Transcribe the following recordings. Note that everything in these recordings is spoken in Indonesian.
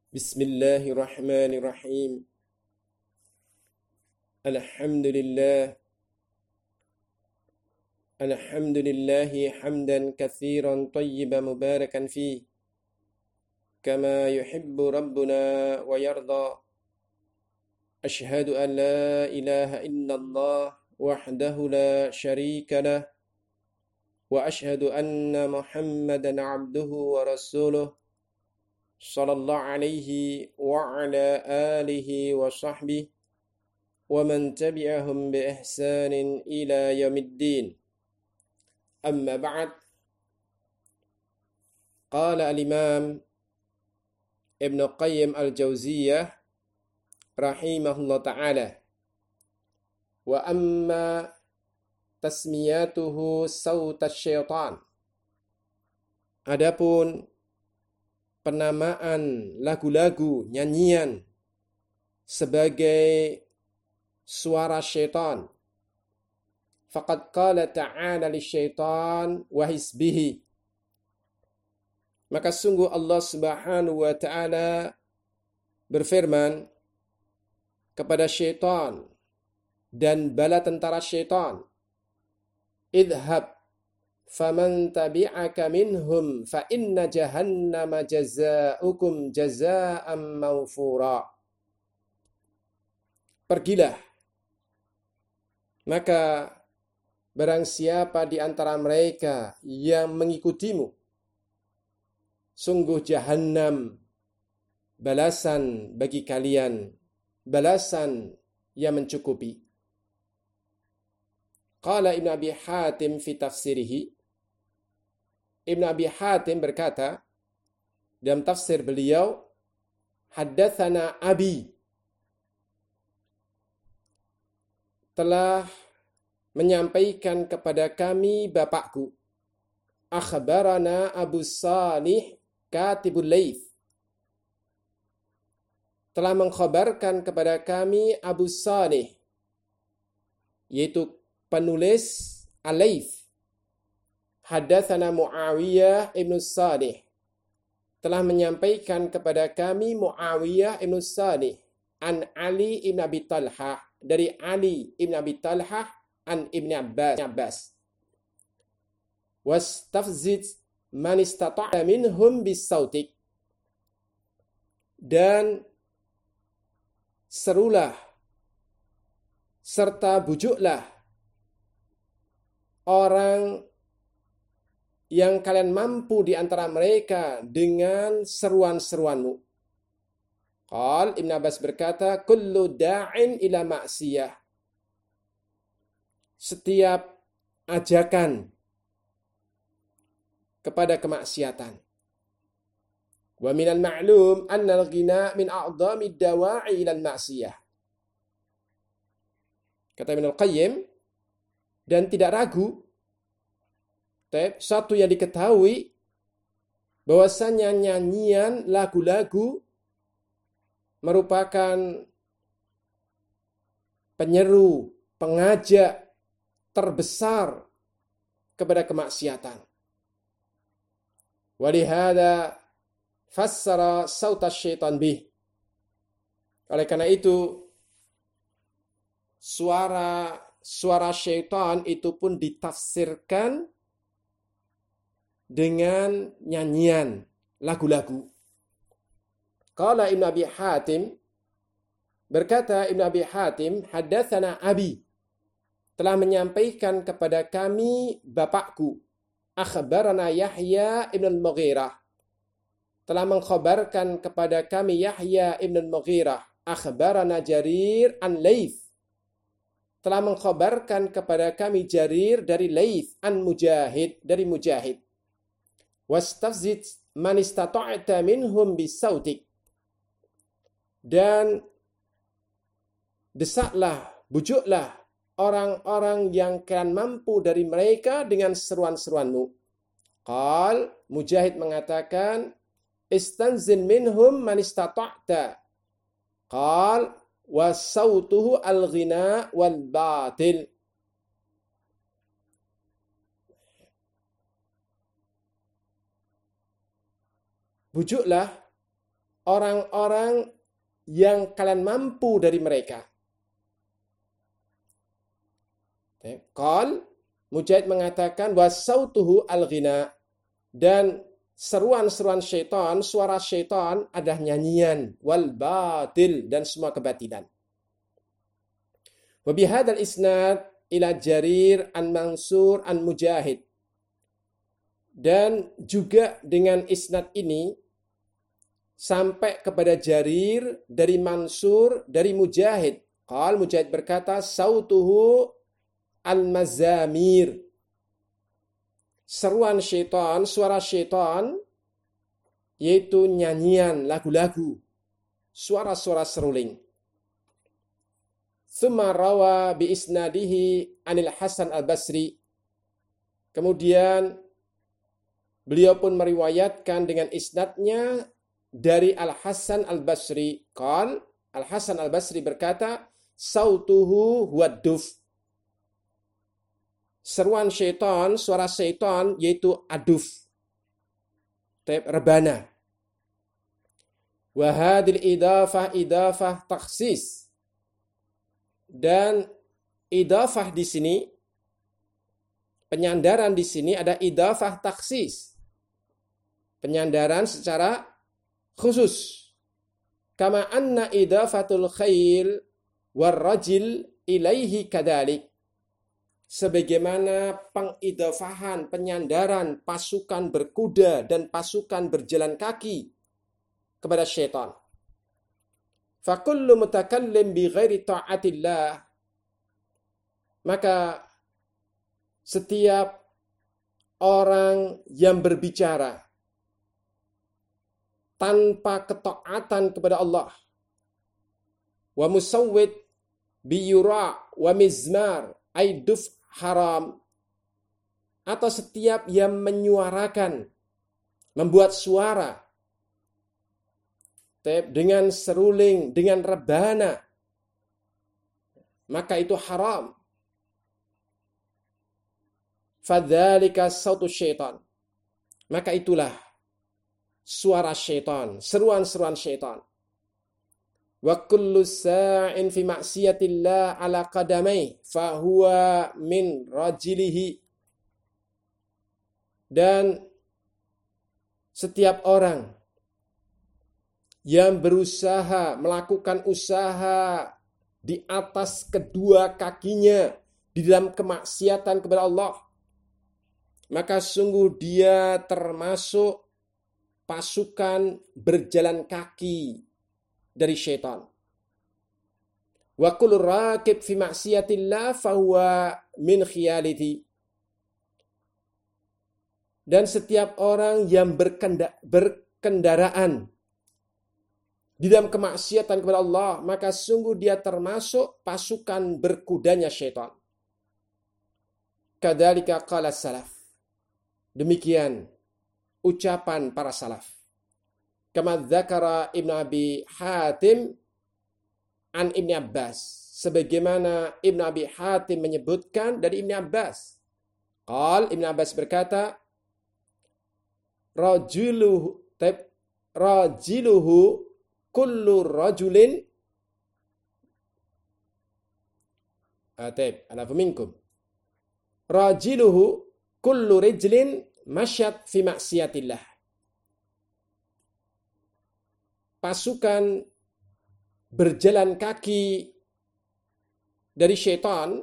Bismillahirrahmanirrahim. Alhamdulillah. Alhamdulillahi hamdan katsiran tayyiban mubarakan fi kama yuhibbu rabbuna wa yarda. Ashhadu an la ilaha illallah wahdahu la syarika lah wa ashhadu anna Muhammadan abduhu wa rasuluh sallallahu alaihi wa ala alihi wa sahbihi wa man tabi'ahum bi ihsanin ila yaumiddin. Amma ba'd. Qala al-Imam Ibn Qayyim al-Jauziyah rahimahullah ta'ala, wa amma tasmiyatuhu sautas syaitan. Adapun penamaan lagu-lagu, nyanyian sebagai suara syaitan, faqad qala ta'ala lisyaitan wa hisbihi, maka sungguh Allah Subhanahu wa ta'ala berfirman kepada syaitan dan bala tentara syaitan, idhab faman tabi'aka minhum fa inna jahannama jazaukum jazaa'an mawfura. Pergilah, maka barang siapa di antara mereka yang mengikutimu, sungguh jahannam balasan bagi kalian, balasan yang mencukupi. Qala Ibn Abi Hatim fi tafsirihi. Ibn Abi Hatim berkata dalam tafsir beliau, haddatsana Abi, telah menyampaikan kepada kami bapakku, akhbarana Abu Salih Katibul Laits, telah mengkhabarkan kepada kami Abu Salih, yaitu penulis Al-Laits. Haddatsana Muawiyah ibn Salih, telah menyampaikan kepada kami Muawiyah ibn Salih an Ali ibn Abi Talhah, dari Ali ibn Abi Talhah an Ibn Abbas. Wastafzid man istata'a minhum bisautik, dan serulah serta bujuklah orang yang kalian mampu di antara mereka dengan seruan-seruanmu. Qal Ibn Abbas berkata, kullu da'in ila ma'siyah, setiap ajakan kepada kemaksiatan. Wa minal ma'lum anna al-ghina min a'dhamid dawa'i ila al-ma'siyah. Kata Ibn Qayyim, dan tidak ragu, satu yang diketahui bahwasanya nyanyian, lagu-lagu merupakan penyeru, pengajak terbesar kepada kemaksiatan. Walihada fassara sautas syaitan bih. Oleh karena itu, suara syaitan itu pun ditafsirkan dengan nyanyian, lagu-lagu. Qala Ibn Abi Hatim, berkata Ibn Abi Hatim, haddatsana Abi, telah menyampaikan kepada kami bapakku, akhbarana Yahya ibn al-Mughirah, telah mengkhabarkan kepada kami Yahya ibn al-Mughirah, akhbarana Jarir an Laits, telah mengkhabarkan kepada kami Jarir dari Laits an Mujahid, dari Mujahid. Wastafzid man istata'ta minhum bisautik, dan desaklah, bujuklah orang-orang yang kalian mampu dari mereka dengan seruan-seruanmu. Qal, Mujahid mengatakan, istanzil minhum man istata'ta. Qal, wa sautuhu al-ghina wal batil. Bujuklah orang-orang yang kalian mampu dari mereka. Qal, Mujahid mengatakan wasautuhu al-ghina, dan seruan-seruan syaitan, suara syaitan adalah nyanyian, wal batil, dan semua kebatilan. Wa bihadzal isnad ila Jarir an Mansur an Mujahid, dan juga dengan isnad ini sampai kepada Jarir dari Mansur dari Mujahid. Qal, Mujahid berkata, sautuhu al-mazamir, seruan syaitan, suara syaitan, yaitu nyanyian, lagu-lagu, suara-suara seruling. Tsumma rawa bi isnadihi anil Hasan al-Basri. Kemudian beliau pun meriwayatkan dengan isnadnya dari Al-Hasan al-Basri. Qal, Al-Hasan al-Basri berkata, sautuhu huwadduf, seruan syaitan, suara syaitan, yaitu aduf, rebana. Wa hadil idafah takhsis, dan idafah di sini, penyandaran di sini ada idafah takhsis, penyandaran secara khusus. Kama anna idafatul khail war rajil ilaihi kadalik, sebagaimana pengidafahan, penyandaran pasukan berkuda dan pasukan berjalan kaki kepada syaitan. Fakullu mutakallim bi ghairi ta'atillah, maka setiap orang yang berbicara tanpa ketaatan kepada Allah, wa musawwid bi yura wa mizmar aiduf haram, atau setiap yang menyuarakan, membuat suara dengan seruling, dengan rebana, maka itu haram. Fadzalika sautu syaitan, maka itulah suara syaitan, seruan-seruan syaitan. Wa kullu sa'in fi ma'siyatillah ala qadamai fahuwa min rajilihi, dan setiap orang yang berusaha melakukan usaha di atas kedua kakinya di dalam kemaksiatan kepada Allah, maka sungguh dia termasuk pasukan berjalan kaki dari syaitan. Wa kullu rakib fi ma'siyatillah fahuwa min khiyaliti, dan setiap orang yang berkendaraan di dalam kemaksiatan kepada Allah, maka sungguh dia termasuk pasukan berkudanya syaitan. Kadzalika qala salaf, demikian ucapan para salaf. Kama dzakara Ibnu Abi Hatim an Ibnu Abbas, sebagaimana Ibnu Abi Hatim menyebutkan dari Ibnu Abbas. Qal, Ibnu Abbas berkata, rajiluhu kullu rajulin alafu minkum. Rajiluhu kullu rijlin masyat fi maksiatillah. Pasukan berjalan kaki dari syaitan,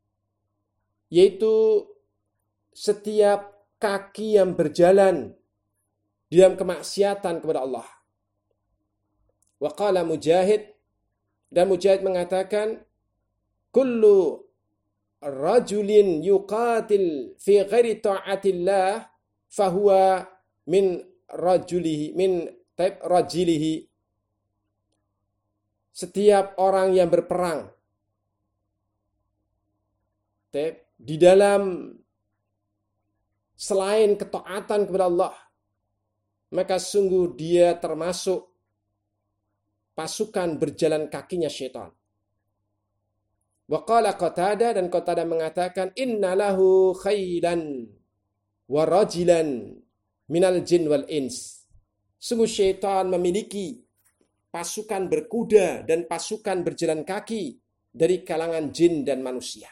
yaitu setiap kaki yang berjalan di dalam kemaksiatan kepada Allah. Wa qala Mujahid, dan Mujahid mengatakan, kullu rajulin yuqatil fi ghairi ta'atillah fahuwa min rajilihi. Setiap orang yang berperang di dalam selain ketaatan kepada Allah, maka sungguh dia termasuk pasukan berjalan kakinya syaitan. Wa qala Qatadah, dan Qatadah mengatakan, inna lahu khailan wa rajilan minal jin wal ins. Sungguh syaitan memiliki pasukan berkuda dan pasukan berjalan kaki dari kalangan jin dan manusia.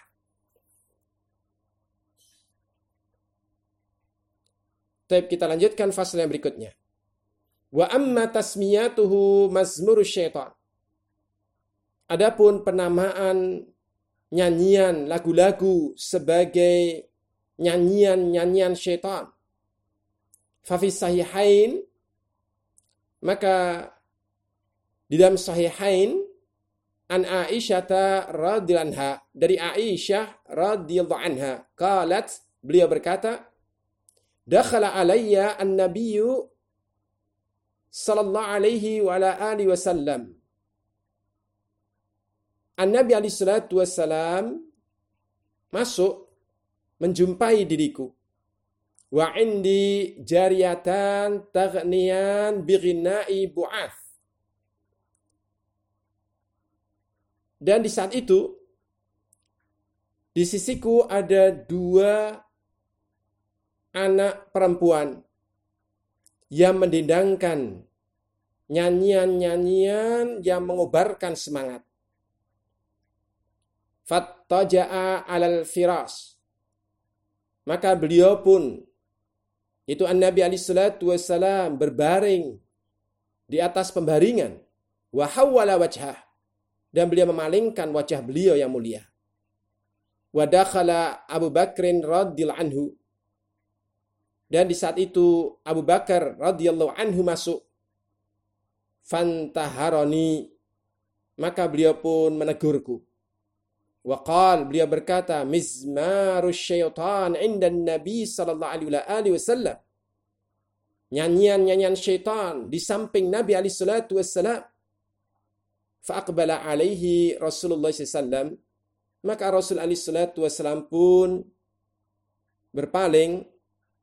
Baik, kita lanjutkan fasal yang berikutnya. Wa amma tasmiyatuhu mazmurus syaitan. Adapun penamaan nyanyian lagu-lagu sebagai nyanyian syaitan. Fa fi sahihain, maka di dalam sahihain an Aisyah radhiyallahu anha, dari Aisyah radhiyallahu anha, qalat, beliau berkata, dakhala alayya an-nabiyyu sallallahu alaihi wa ala alihi wasallam. An-Nabi alaihi salatu wasallam masuk menjumpai diriku. Wa indi jariyatan taghniyan bighina'i bu'ath. Dan di saat itu di sisiku ada 2 anak perempuan yang mendendangkan nyanyian-nyanyian yang mengobarkan semangat. Fattaja'a 'alal firas. Maka beliau pun, itu An-Nabi alaihi salatu wassalam, berbaring di atas pembaringan. Wa hawwala wajhah, dan beliau memalingkan wajah beliau yang mulia. Wa dakhala Abu Bakrin radhiyallahu anhu. Dan di saat itu Abu Bakar radhiyallahu anhu masuk. Fantaharoni, maka beliau pun menegurku. Wa qala, beliau berkata, mizmarus syaitan inda Nabi sallallahu alaihi wasallam. Nyanyian-nyanyian syaitan di samping Nabi alaihi salatu wassalam. Fa aqbala alaihi Rasulullah sallallahu alaihi wasallam. Maka Rasul alaihi salatu wassalam pun berpaling,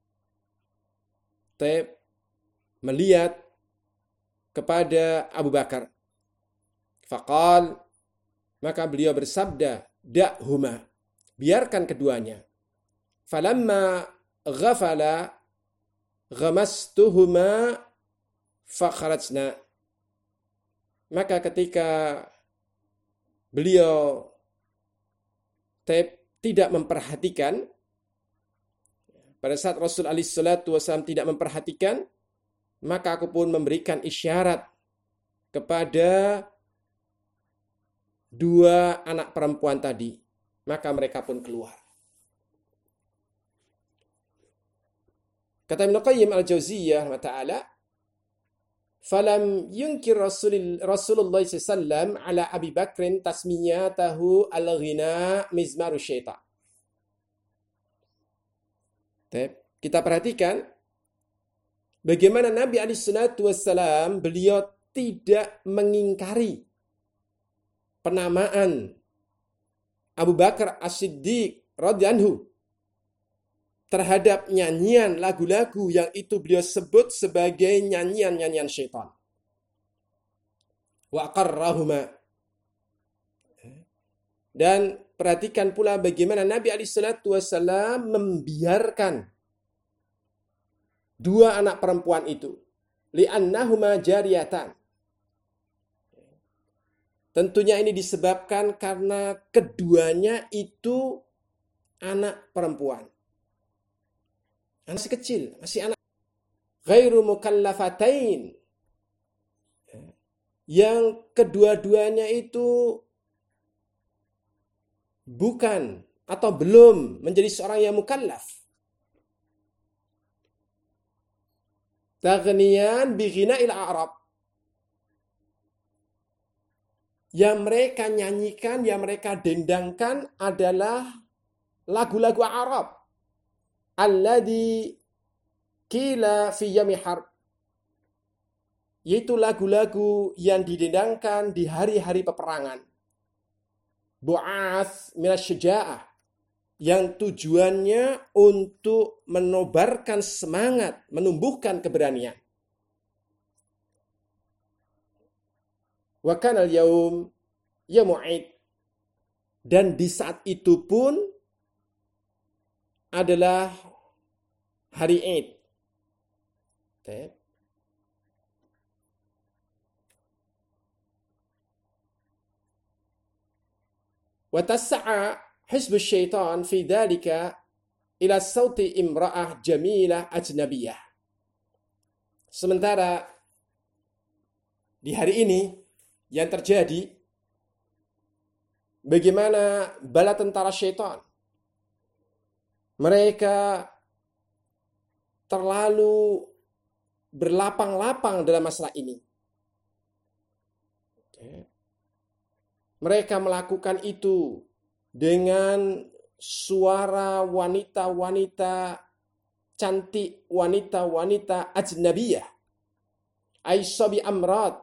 melihat kepada Abu Bakar. Faqal, maka beliau bersabda, da'huma, biarkan keduanya. Falamma ghafala ghamastuhuma fakharajna. Maka ketika beliau tidak memperhatikan, pada saat Rasul alaihi salatu wasallam tidak memperhatikan, maka aku pun memberikan isyarat kepada 2 anak perempuan tadi. Maka mereka pun keluar. Kata Ibnu Qayyim al-Jauziyah wa ta'ala, falam yunkir Rasulullah sallallahu ala Abi Bakrin tasmiyatahu al-ghina mizmaru syaitan. Kita perhatikan bagaimana Nabi alaihi salatu wassalam, beliau tidak mengingkari penamaan Abu Bakar As-Siddiq radhiyallahu anhu terhadap nyanyian lagu-lagu yang itu beliau sebut sebagai nyanyian-nyanyian syaitan. Wa aqarrahuma. Dan perhatikan pula bagaimana Nabi alaihi salatu wasallam membiarkan 2 anak perempuan itu. Li'annahuma jariyatan. Tentunya ini disebabkan karena keduanya itu anak perempuan. Masih kecil, masih anak. Ghairu mukallafatain. Yang kedua-duanya itu bukan atau belum menjadi seorang yang mukallaf. Taghniyan bi ghina'il a'rab. Yang mereka nyanyikan, yang mereka dendangkan adalah lagu-lagu Arab. Alladhi qila fi yami harb. Yaitu lagu-lagu yang didendangkan di hari-hari peperangan. Bu'ath minasyaja'ah, yang tujuannya untuk menobarkan semangat, menumbuhkan keberanian. Wa kana al-yaum yaumul Id, dan di saat itu pun adalah hari Id. Wa tas'a hizbus syaitan fi dzalika ila sauti imra'ah jamilah ajnabiyah. Sementara di hari ini yang terjadi, bagaimana bala tentara syaitan mereka terlalu berlapang-lapang dalam masalah ini. Mereka melakukan itu dengan suara wanita-wanita cantik, wanita-wanita ajnabiyah, aisabi amrat,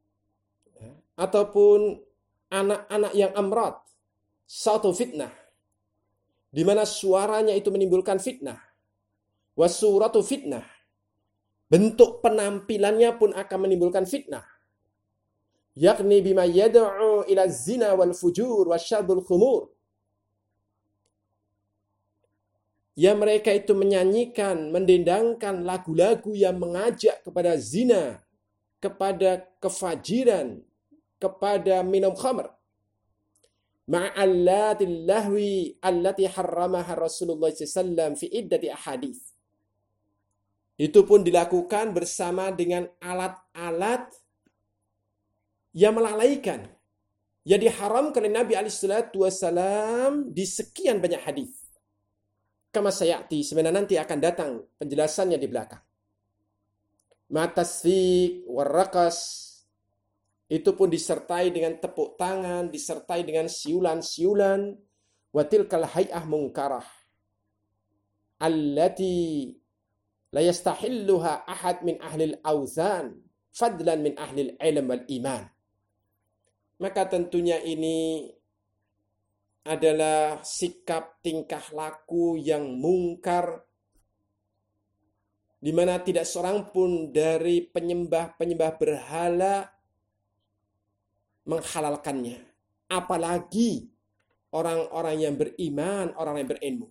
ataupun anak-anak yang amrat, satu fitnah, di mana suaranya itu menimbulkan fitnah, wasuratu fitnah, bentuk penampilannya pun akan menimbulkan fitnah, yakni bima yad'u ila zina wal fujur wasyarbul khumur. Ya, mereka itu menyanyikan, mendendangkan lagu-lagu yang mengajak kepada zina, kepada kefajiran, kepada minum khamr. Ma'allatil lahwi allati harramaha Rasulullah SAW fi iddati ahadits. Itu pun dilakukan bersama dengan alat-alat yang melalaikan, yang diharamkan oleh Nabi SAW di sekian banyak hadis. Kama sayati, sebenarnya nanti akan datang penjelasannya di belakang. Matasfiq warraqas, itu pun disertai dengan tepuk tangan, disertai dengan siulan-siulan. Watilkal hay'ah munkarah allati la yastahilluha ahad min ahlil awzan fadlan min ahlil ilm wal iman. Maka tentunya ini adalah sikap tingkah laku yang mungkar, di mana tidak seorang pun dari penyembah-penyembah berhala menghalalkannya. Apalagi orang-orang yang beriman, orang yang berilmu.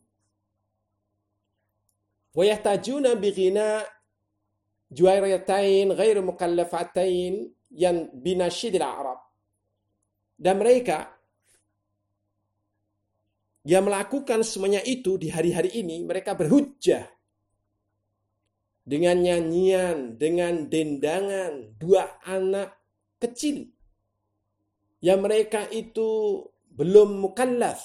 Wa yahtajuna bi ghina juwairatain ghairu mukallafatain yang binasyidil Arab. Dan mereka yang melakukan semuanya itu di hari-hari ini, mereka berhujjah dengan nyanyian, dengan dendangan dua anak kecil yang mereka itu belum mukallaf,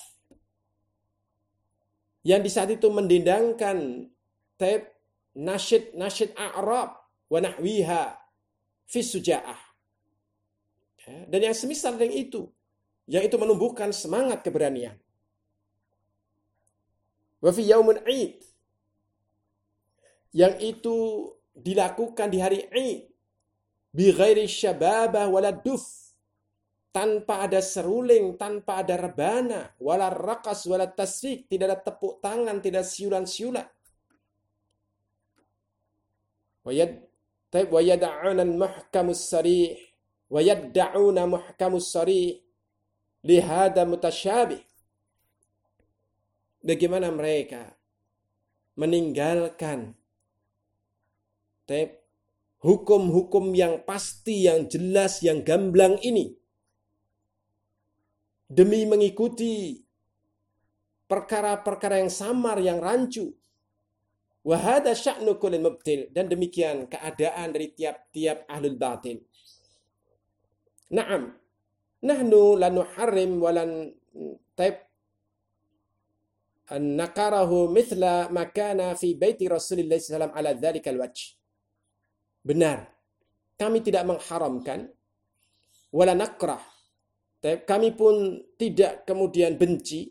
yang di saat itu mendendangkan taib nasyid A'rab wa nahwiha fi suja'ah, dan yang semisal dengan itu, yang itu menumbuhkan semangat keberanian. Wa fi yaumul Id, yang itu dilakukan di hari Id, bi ghairi syababah wala duf, tanpa ada seruling, tanpa ada rebana, wala raqas wala tasfiq, tidak ada tepuk tangan, tidak siulan-siulan. Wa yad'una al-muhkamus sarih wa yad'una muhkamus sarih li hada mutasyabih. Bagaimana mereka meninggalkan hukum-hukum yang pasti, yang jelas, yang gamblang ini demi mengikuti perkara-perkara yang samar, yang rancu. Wa hadza sya'nu kullil mubtil, dan demikian keadaan dari tiap-tiap ahlul batil. Naam, nahnu la nuharrim wa lan nakarahu mithla makana fi baiti Rasulullah SAW ala dhalikal wajh. Benar, kami tidak mengharamkan, wala nakrah, kami pun tidak kemudian benci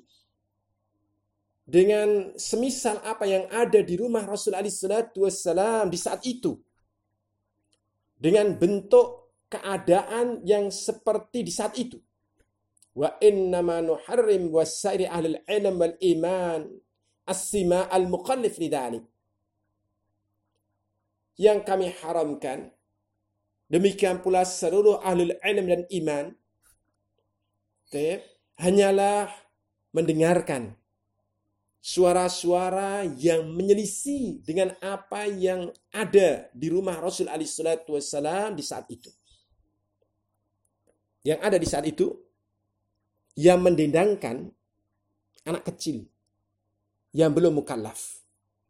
dengan semisal apa yang ada di rumah Rasul SAW di saat itu, dengan bentuk keadaan yang seperti di saat itu. Wa innama nuharrim wasairi ahlul ilm wal iman as-sima al-muqallif lidhalik. Yang kami haramkan, demikian pula seluruh ahlul ilm dan iman, hanyalah mendengarkan suara-suara yang menyelisih dengan apa yang ada di rumah Rasul SAW di saat itu. Yang ada di saat itu, yang mendendangkan anak kecil yang belum mukallaf.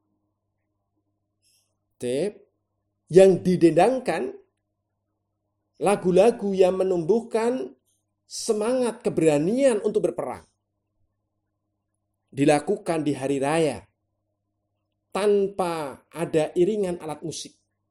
Yang didendangkan lagu-lagu yang menumbuhkan semangat keberanian untuk berperang. Dilakukan di hari raya tanpa ada iringan alat musik.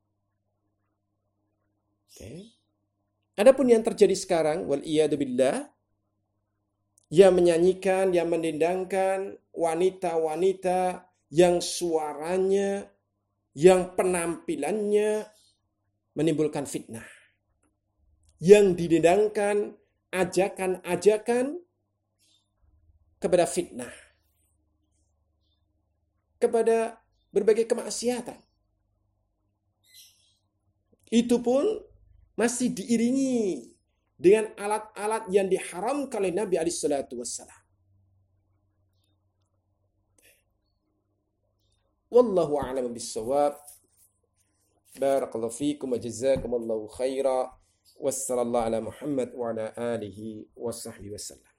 Adapun yang terjadi sekarang, wal iyadu billah, yang menyanyikan, yang mendendangkan wanita-wanita yang suaranya, yang penampilannya menimbulkan fitnah. Yang didendangkan ajakan-ajakan kepada fitnah, kepada berbagai kemaksiatan. Itu pun masih diiringi dengan alat-alat yang diharamkan oleh Nabi alaihissalatu wassalam. Wallahu a'lam bissawab. Barakallahu fikum wa jazakumullahu khaira. Wassallallahu ala Muhammad wa ala alihi wa sahbihi wasallam.